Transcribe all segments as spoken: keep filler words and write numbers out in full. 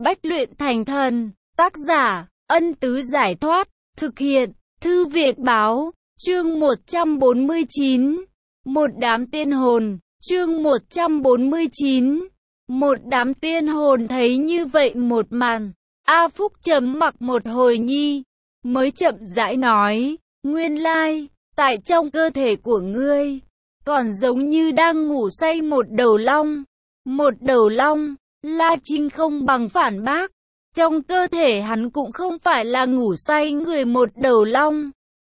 Bách luyện thành thần. Tác giả, Ân Tứ Giải Thoát. Thực hiện, Thư Việt Báo. Chương một trăm bốn mươi chín. Một đám tiên hồn. Chương một trăm bốn mươi chín. Một đám tiên hồn thấy như vậy một màn. A Phúc chấm mặc một hồi nhi, mới chậm rãi nói, nguyên lai, tại trong cơ thể của ngươi, còn giống như đang ngủ say một đầu long. Một đầu long, La Trinh không bằng phản bác. Trong cơ thể hắn cũng không phải là ngủ say người một đầu long,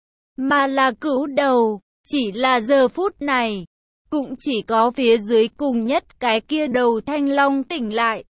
mà là cửu đầu. Chỉ là giờ phút này, cũng chỉ có phía dưới cùng nhất cái kia đầu thanh long tỉnh lại.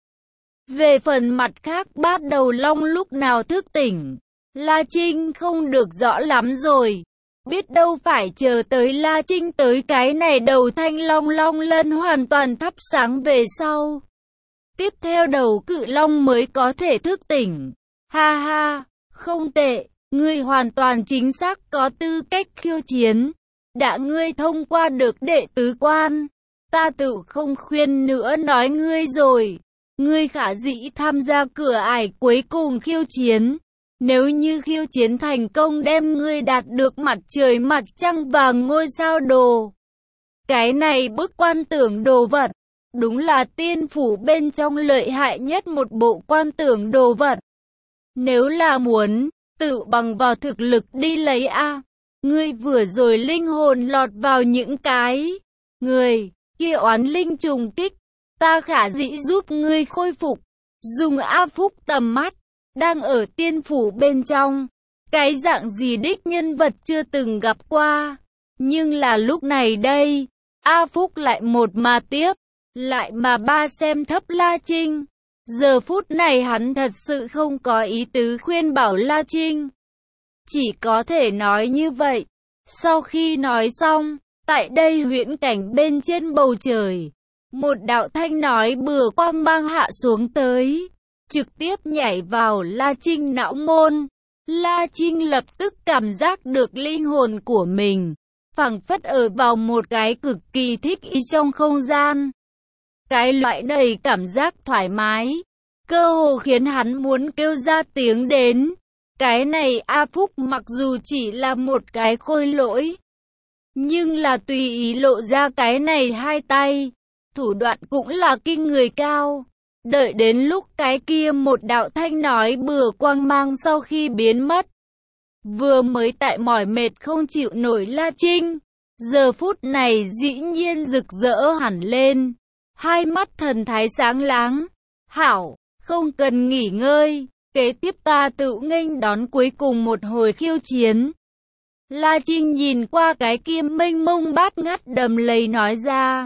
Về phần mặt khác bát đầu long lúc nào thức tỉnh, La Trinh không được rõ lắm rồi. Biết đâu phải chờ tới La Trinh tới cái này đầu thanh long long lân hoàn toàn thắp sáng về sau, tiếp theo đầu cự long mới có thể thức tỉnh. Ha ha, không tệ, ngươi hoàn toàn chính xác có tư cách khiêu chiến. Đã ngươi thông qua được đệ tứ quan, ta tự không khuyên nữa nói ngươi rồi. Ngươi khả dĩ tham gia cửa ải cuối cùng khiêu chiến. Nếu như khiêu chiến thành công đem ngươi đạt được mặt trời mặt trăng và ngôi sao đồ. Cái này bức quan tưởng đồ vật, đúng là tiên phủ bên trong lợi hại nhất một bộ quan tưởng đồ vật. Nếu là muốn, tự bằng vào thực lực đi lấy a. Ngươi vừa rồi linh hồn lọt vào những cái người kia oán linh trùng kích, ta khả dĩ giúp ngươi khôi phục. Dùng A Phúc tầm mắt, đang ở tiên phủ bên trong, cái dạng gì đích nhân vật chưa từng gặp qua. Nhưng là lúc này đây, A Phúc lại một mà tiếp, lại mà ba xem thấp La Trinh. Giờ phút này hắn thật sự không có ý tứ khuyên bảo La Trinh, chỉ có thể nói như vậy. Sau khi nói xong, tại đây huyễn cảnh bên trên bầu trời, một đạo thanh nói bừa quang mang hạ xuống tới, trực tiếp nhảy vào La Trinh não môn. La Trinh lập tức cảm giác được linh hồn của mình phảng phất ở vào một cái cực kỳ thích ý trong không gian. Cái loại đầy cảm giác thoải mái, cơ hồ khiến hắn muốn kêu ra tiếng đến. Cái này A Phúc mặc dù chỉ là một cái khôi lỗi, nhưng là tùy ý lộ ra cái này hai tay, thủ đoạn cũng là kinh người cao. Đợi đến lúc cái kia một đạo thanh nói bừa quang mang sau khi biến mất, vừa mới tại mỏi mệt không chịu nổi La Trinh, giờ phút này dĩ nhiên rực rỡ hẳn lên, hai mắt thần thái sáng láng. Hảo, không cần nghỉ ngơi, kế tiếp ta tự nghênh đón cuối cùng một hồi khiêu chiến. La Trinh nhìn qua cái kia mênh mông bát ngát đầm lầy nói ra.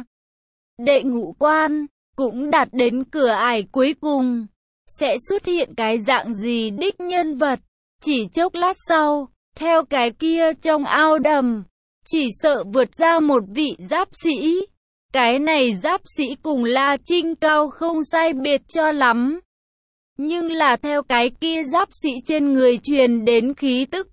Đệ ngũ quan, cũng đạt đến cửa ải cuối cùng. Sẽ xuất hiện cái dạng gì đích nhân vật? Chỉ chốc lát sau, theo cái kia trong ao đầm, chỉ sợ vượt ra một vị giáp sĩ. Cái này giáp sĩ cùng La Trinh cao không sai biệt cho lắm. Nhưng là theo cái kia giáp sĩ trên người truyền đến khí tức,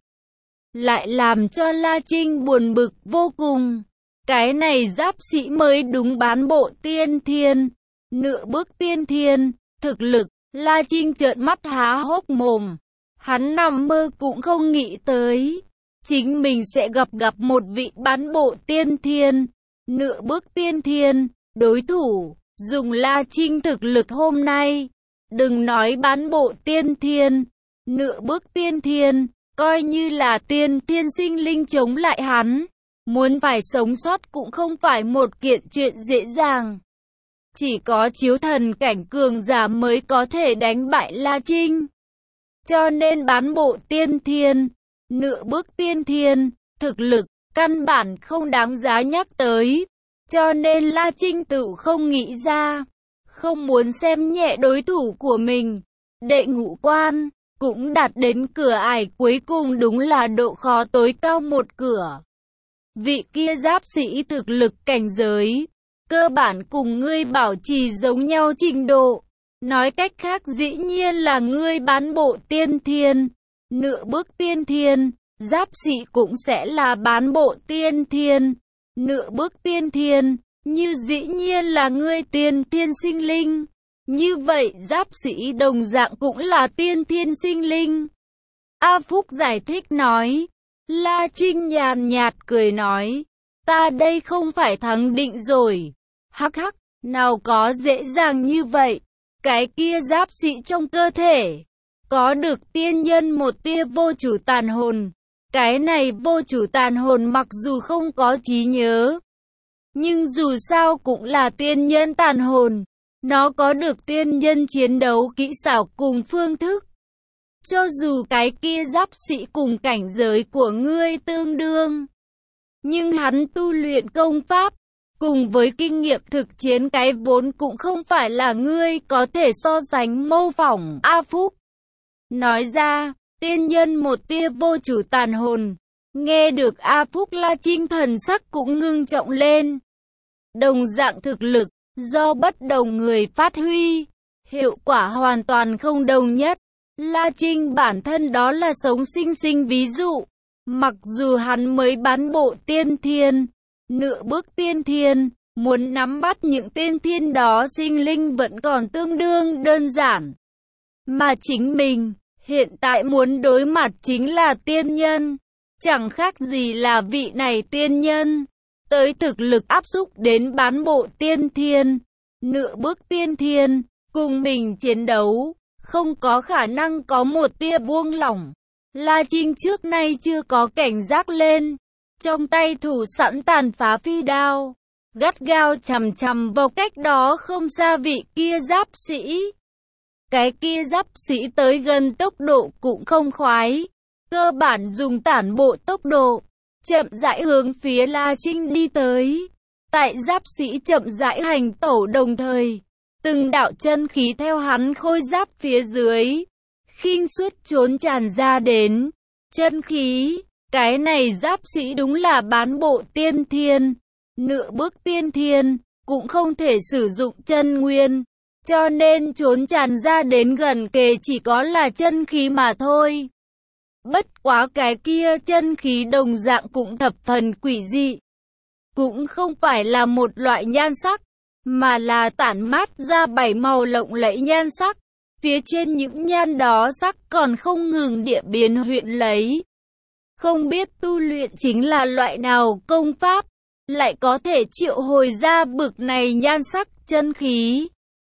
lại làm cho La Trinh buồn bực vô cùng. Cái này giáp sĩ mới đúng bán bộ tiên thiên, nửa bước tiên thiên, thực lực. La Trinh trợn mắt há hốc mồm. Hắn nằm mơ cũng không nghĩ tới, chính mình sẽ gặp gặp một vị bán bộ tiên thiên, nửa bước tiên thiên, đối thủ. Dùng La Trinh thực lực hôm nay, đừng nói bán bộ tiên thiên, nửa bước tiên thiên, coi như là tiên thiên sinh linh chống lại hắn, muốn phải sống sót cũng không phải một kiện chuyện dễ dàng. Chỉ có chiếu thần cảnh cường giả mới có thể đánh bại La Trinh. Cho nên bán bộ tiên thiên, nửa bước tiên thiên, thực lực, căn bản không đáng giá nhắc tới. Cho nên La Trinh tự không nghĩ ra, không muốn xem nhẹ đối thủ của mình. Đệ ngũ quan, cũng đạt đến cửa ải cuối cùng, đúng là độ khó tối cao một cửa. Vị kia giáp sĩ thực lực cảnh giới, cơ bản cùng ngươi bảo trì giống nhau trình độ. Nói cách khác dĩ nhiên là ngươi bán bộ tiên thiên, nửa bước tiên thiên, giáp sĩ cũng sẽ là bán bộ tiên thiên, nửa bước tiên thiên, như dĩ nhiên là ngươi tiên thiên sinh linh. Như vậy Giáp Sĩ đồng dạng cũng là tiên thiên sinh linh. A Phúc giải thích nói. La Trinh nhàn nhạt cười nói. Ta đây không phải thắng định rồi. Hắc hắc, nào có dễ dàng như vậy. Cái kia Giáp Sĩ trong cơ thể có được tiên nhân một tia vô chủ tàn hồn. Cái này vô chủ tàn hồn mặc dù không có trí nhớ, nhưng dù sao cũng là tiên nhân tàn hồn. Nó có được tiên nhân chiến đấu kỹ xảo cùng phương thức. Cho dù cái kia Giáp Sĩ cùng cảnh giới của ngươi tương đương, nhưng hắn tu luyện công pháp, cùng với kinh nghiệm thực chiến cái vốn cũng không phải là ngươi có thể so sánh mô phỏng. A Phúc nói ra, tiên nhân một tia vô chủ tàn hồn. Nghe được A Phúc, La Trinh thần sắc cũng ngưng trọng lên. Đồng dạng thực lực, do bất đồng người phát huy, hiệu quả hoàn toàn không đồng nhất. La Trinh bản thân đó là sống sinh sinh ví dụ. Mặc dù hắn mới bán bộ tiên thiên, nửa bước tiên thiên, muốn nắm bắt những tiên thiên đó sinh linh vẫn còn tương đương đơn giản. Mà chính mình, hiện tại muốn đối mặt chính là tiên nhân. Chẳng khác gì là vị này tiên nhân, tới thực lực áp xúc đến bán bộ tiên thiên, nửa bước tiên thiên, cùng mình chiến đấu, không có khả năng có một tia buông lỏng. La Trinh trước nay chưa có cảnh giác lên, trong tay thủ sẵn tàn phá phi đao, gắt gao chằm chằm vào cách đó không xa vị kia Giáp Sĩ. Cái kia Giáp Sĩ tới gần tốc độ cũng không khoái, cơ bản dùng tản bộ tốc độ, chậm rãi hướng phía La Trinh đi tới. Tại Giáp Sĩ chậm rãi hành tẩu đồng thời, từng đạo chân khí theo hắn khôi giáp phía dưới, khinh suất trốn tràn ra đến. Chân khí, cái này Giáp Sĩ đúng là bán bộ tiên thiên, nửa bước tiên thiên, cũng không thể sử dụng chân nguyên, cho nên trốn tràn ra đến gần kề chỉ có là chân khí mà thôi. Bất quá cái kia chân khí đồng dạng cũng thập phần quỷ dị. Cũng không phải là một loại nhan sắc, mà là tản mát ra bảy màu lộng lẫy nhan sắc. Phía trên những nhan đó sắc còn không ngừng địa biến huyện lấy. Không biết tu luyện chính là loại nào công pháp, lại có thể triệu hồi ra bực này nhan sắc chân khí.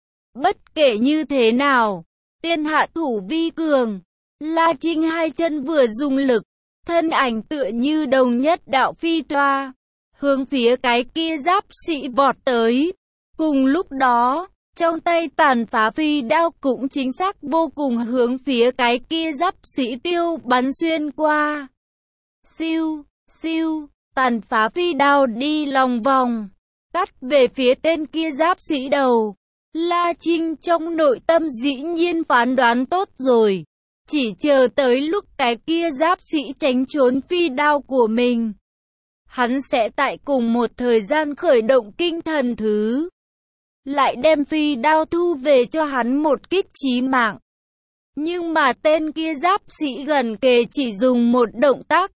Bất kể như thế nào, tiên hạ thủ vi cường. La Trinh hai chân vừa dùng lực, thân ảnh tựa như đồng nhất đạo phi toa, hướng phía cái kia Giáp Sĩ vọt tới. Cùng lúc đó, trong tay tàn phá phi đao cũng chính xác vô cùng hướng phía cái kia Giáp Sĩ tiêu bắn xuyên qua. Siêu, siêu, tàn phá phi đao đi lòng vòng, cắt về phía tên kia Giáp Sĩ đầu. La Trinh trong nội tâm dĩ nhiên phán đoán tốt rồi. Chỉ chờ tới lúc cái kia Giáp Sĩ tránh trốn phi đao của mình, hắn sẽ tại cùng một thời gian khởi động kinh thần thứ, lại đem phi đao thu về cho hắn một kích chí mạng. Nhưng mà tên kia Giáp Sĩ gần kề chỉ dùng một động tác,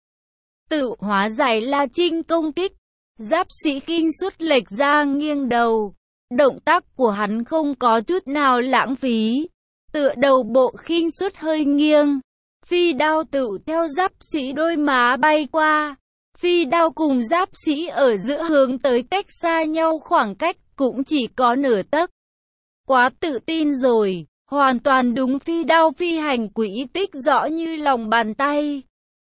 tự hóa giải La Trinh công kích. Giáp Sĩ khinh suất lệch ra nghiêng đầu, động tác của hắn không có chút nào lãng phí. Tựa đầu bộ khinh suất hơi nghiêng, phi đao tự theo Giáp Sĩ đôi má bay qua. Phi đao cùng Giáp Sĩ ở giữa hướng tới cách xa nhau khoảng cách cũng chỉ có nửa tấc. Quá tự tin rồi, hoàn toàn đúng, phi đao phi hành quỹ tích rõ như lòng bàn tay.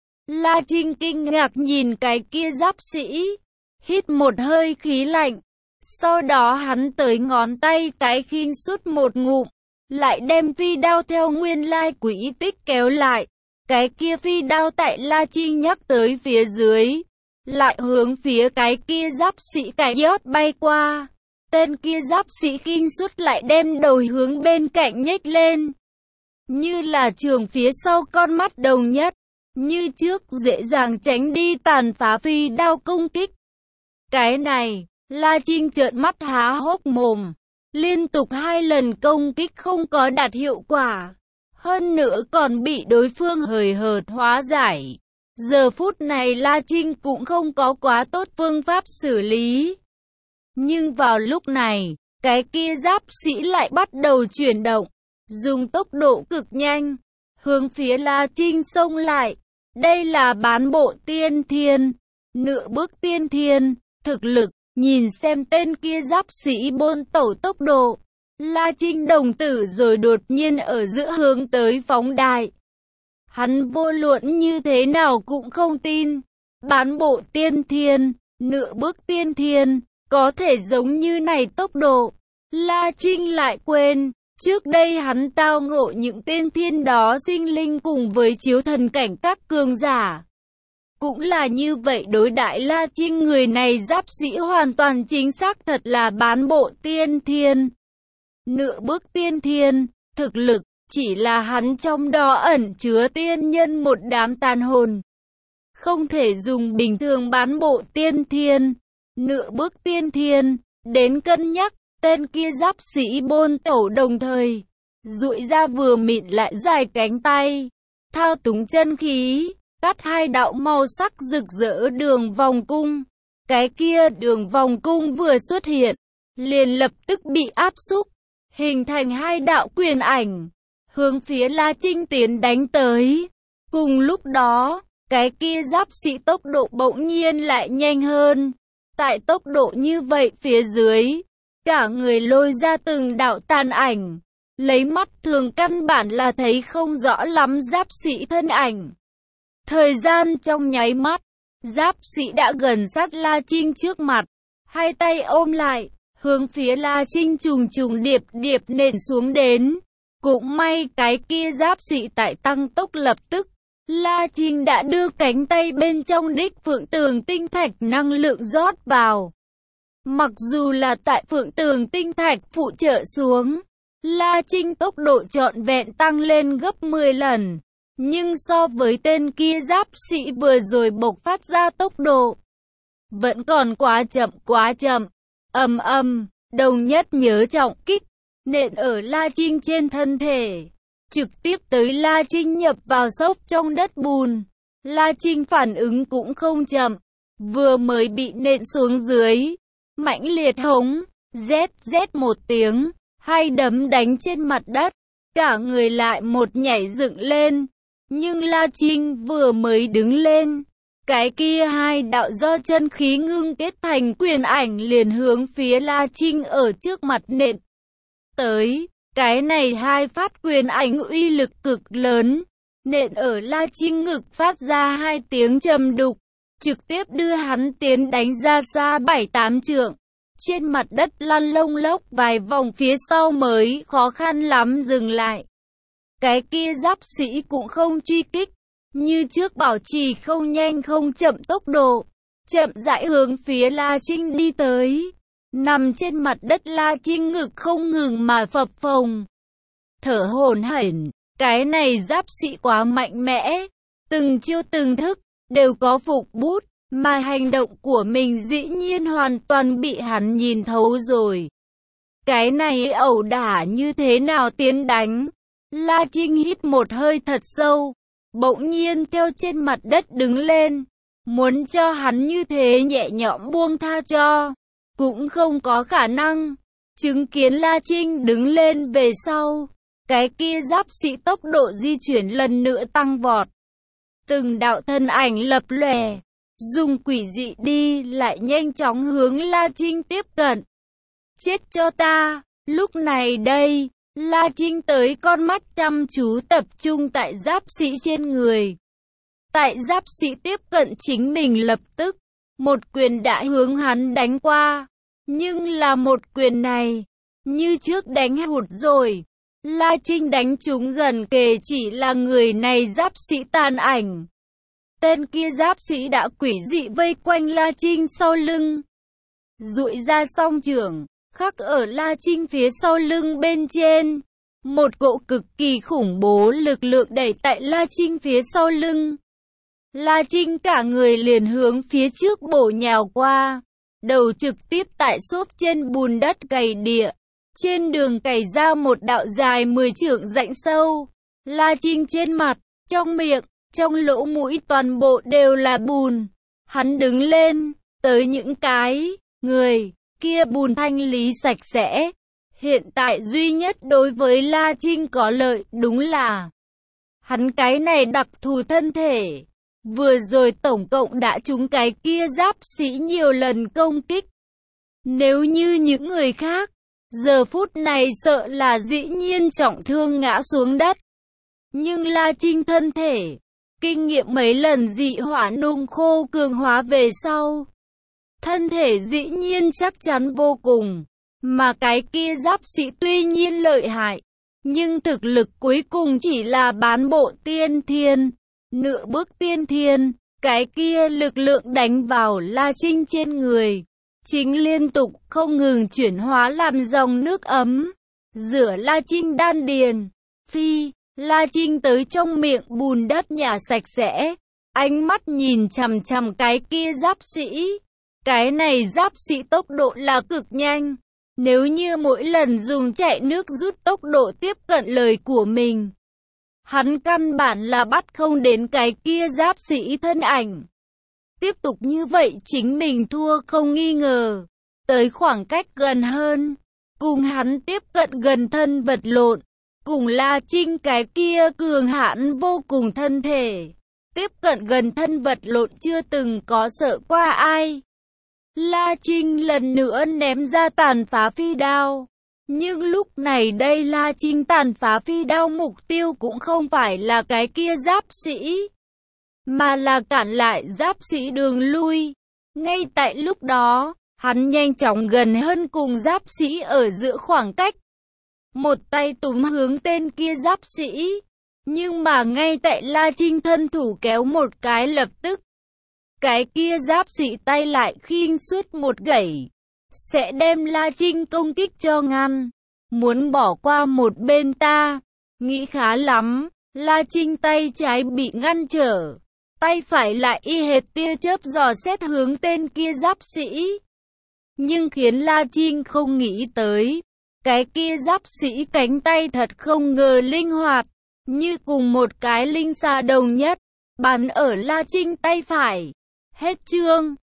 La Trinh kinh ngạc nhìn cái kia Giáp Sĩ, hít một hơi khí lạnh. Sau đó hắn tới ngón tay cái khinh suất một ngụm, lại đem phi đao theo nguyên lai quỹ tích kéo lại. Cái kia phi đao tại La Trinh nhắc tới phía dưới, lại hướng phía cái kia Giáp Sĩ cái yót bay qua. Tên kia Giáp Sĩ khinh suất lại đem đầu hướng bên cạnh nhếch lên, như là trường phía sau con mắt đồng nhất, như trước dễ dàng tránh đi tàn phá phi đao công kích. Cái này, La Trinh trợn mắt há hốc mồm, liên tục hai lần công kích không có đạt hiệu quả, hơn nữa còn bị đối phương hời hợt hóa giải. Giờ phút này La Trinh cũng không có quá tốt phương pháp xử lý. Nhưng vào lúc này, cái kia giáp sĩ lại bắt đầu chuyển động, dùng tốc độ cực nhanh, hướng phía La Trinh xông lại. Đây là bán bộ tiên thiên, nửa bước tiên thiên, thực lực, nhìn xem tên kia giáp sĩ bôn tẩu tốc độ. La Trinh đồng tử rồi đột nhiên ở giữa hướng tới phóng đại. Hắn vô luận như thế nào cũng không tin, bán bộ tiên thiên, nửa bước tiên thiên, có thể giống như này tốc độ. La Trinh lại quên, trước đây hắn tao ngộ những tiên thiên đó sinh linh cùng với chiếu thần cảnh các cường giả. Cũng là như vậy đối đại La Trinh, người này giáp sĩ hoàn toàn chính xác thật là bán bộ tiên thiên. Nửa bước tiên thiên, thực lực, chỉ là hắn trong đó ẩn chứa tiên nhân một đám tàn hồn. Không thể dùng bình thường bán bộ tiên thiên, nửa bước tiên thiên, đến cân nhắc. Tên kia giáp sĩ bôn tẩu đồng thời, duỗi ra vừa mịn lại dài cánh tay, thao túng chân khí, cắt hai đạo màu sắc rực rỡ đường vòng cung. Cái kia đường vòng cung vừa xuất hiện, liền lập tức bị áp xúc, hình thành hai đạo quyền ảnh, hướng phía La Trinh tiến đánh tới. Cùng lúc đó, cái kia giáp sĩ tốc độ bỗng nhiên lại nhanh hơn. Tại tốc độ như vậy phía dưới, cả người lôi ra từng đạo tàn ảnh, lấy mắt thường căn bản là thấy không rõ lắm giáp sĩ thân ảnh. Thời gian trong nháy mắt, giáp sĩ đã gần sát La Trinh trước mặt, hai tay ôm lại, hướng phía La Trinh trùng trùng điệp điệp nện xuống đến. Cũng may cái kia giáp sĩ tại tăng tốc lập tức, La Trinh đã đưa cánh tay bên trong đích phượng tường tinh thạch năng lượng rót vào. Mặc dù là tại phượng tường tinh thạch phụ trợ xuống, La Trinh tốc độ trọn vẹn tăng lên gấp mười lần. Nhưng so với tên kia giáp sĩ vừa rồi bộc phát ra tốc độ, vẫn còn quá chậm quá chậm. Ầm ầm, đồng nhất nhớ trọng kích, nện ở La Trinh trên thân thể, trực tiếp tới La Trinh nhập vào xốc trong đất bùn. La Trinh phản ứng cũng không chậm, vừa mới bị nện xuống dưới, mãnh liệt hống, rét rét một tiếng, hai đấm đánh trên mặt đất, cả người lại một nhảy dựng lên. Nhưng La Trinh vừa mới đứng lên, cái kia hai đạo do chân khí ngưng kết thành quyền ảnh liền hướng phía La Trinh ở trước mặt nện tới. Cái này hai phát quyền ảnh uy lực cực lớn, nện ở La Trinh ngực phát ra hai tiếng trầm đục, trực tiếp đưa hắn tiến đánh ra xa bảy tám trượng. Trên mặt đất lăn lông lốc vài vòng phía sau mới khó khăn lắm dừng lại. Cái kia giáp sĩ cũng không truy kích, như trước bảo trì không nhanh không chậm tốc độ, chậm rãi hướng phía La Trinh đi tới. Nằm trên mặt đất La Trinh ngực không ngừng mà phập phồng, thở hổn hển. Cái này giáp sĩ quá mạnh mẽ, từng chiêu từng thức đều có phục bút, mà hành động của mình dĩ nhiên hoàn toàn bị hắn nhìn thấu rồi. Cái này ẩu đả như thế nào tiến đánh? La Trinh hít một hơi thật sâu, bỗng nhiên theo trên mặt đất đứng lên, muốn cho hắn như thế nhẹ nhõm buông tha cho, cũng không có khả năng. Chứng kiến La Trinh đứng lên về sau, cái kia giáp sĩ tốc độ di chuyển lần nữa tăng vọt. Từng đạo thân ảnh lập lòe, dùng quỷ dị đi lại nhanh chóng hướng La Trinh tiếp cận. Chết cho ta! Lúc này đây, La Trinh tới con mắt chăm chú tập trung tại giáp sĩ trên người. Tại giáp sĩ tiếp cận chính mình lập tức, một quyền đã hướng hắn đánh qua. Nhưng là một quyền này, như trước đánh hụt rồi. La Trinh đánh trúng gần kề chỉ là người này giáp sĩ tàn ảnh. Tên kia giáp sĩ đã quỷ dị vây quanh La Trinh sau lưng, duỗi ra song chưởng, khắc ở La Trinh phía sau lưng bên trên. Một cỗ cực kỳ khủng bố lực lượng đẩy tại La Trinh phía sau lưng. La Trinh cả người liền hướng phía trước bổ nhào qua, đầu trực tiếp tại xốp trên bùn đất cày địa. Trên đường cày ra một đạo dài mười trượng rãnh sâu. La Trinh trên mặt, trong miệng, trong lỗ mũi toàn bộ đều là bùn. Hắn đứng lên, tới những cái người kia bùn thanh lý sạch sẽ. Hiện tại duy nhất đối với La Trinh có lợi đúng là hắn cái này đặc thù thân thể. Vừa rồi tổng cộng đã trúng cái kia giáp sĩ nhiều lần công kích. Nếu như những người khác, giờ phút này sợ là dĩ nhiên trọng thương ngã xuống đất. Nhưng La Trinh thân thể, kinh nghiệm mấy lần dị hỏa nung khô cường hóa về sau. Thân thể dĩ nhiên chắc chắn vô cùng. Mà cái kia giáp sĩ tuy nhiên lợi hại, nhưng thực lực cuối cùng chỉ là bán bộ tiên thiên, nửa bước tiên thiên. Cái kia lực lượng đánh vào La Trinh trên người, chính liên tục không ngừng chuyển hóa làm dòng nước ấm, rửa La Trinh đan điền. Phi, La Trinh tới trong miệng bùn đất nhà sạch sẽ, ánh mắt nhìn chằm chằm cái kia giáp sĩ. Cái này giáp sĩ tốc độ là cực nhanh. Nếu như mỗi lần dùng chạy nước rút tốc độ tiếp cận lời của mình, hắn căn bản là bắt không đến cái kia giáp sĩ thân ảnh. Tiếp tục như vậy chính mình thua không nghi ngờ. Tới khoảng cách gần hơn, cùng hắn tiếp cận gần thân vật lộn, cùng La Trinh cái kia cường hãn vô cùng thân thể. Tiếp cận gần thân vật lộn chưa từng có sợ qua ai. La Trinh lần nữa ném ra tàn phá phi đao. Nhưng lúc này đây La Trinh tàn phá phi đao mục tiêu cũng không phải là cái kia giáp sĩ, mà là cản lại giáp sĩ đường lui. Ngay tại lúc đó, hắn nhanh chóng gần hơn cùng giáp sĩ ở giữa khoảng cách. Một tay túm hướng tên kia giáp sĩ. Nhưng mà ngay tại La Trinh thân thủ kéo một cái lập tức, cái kia giáp sĩ tay lại khinh suốt một gẩy, sẽ đem La Trinh công kích cho ngăn. Muốn bỏ qua một bên ta, nghĩ khá lắm. La Trinh tay trái bị ngăn trở, tay phải lại y hệt tia chớp dò xét hướng tên kia giáp sĩ. Nhưng khiến La Trinh không nghĩ tới, cái kia giáp sĩ cánh tay thật không ngờ linh hoạt, như cùng một cái linh xà đồng nhất, bắn ở La Trinh tay phải. Hết chương.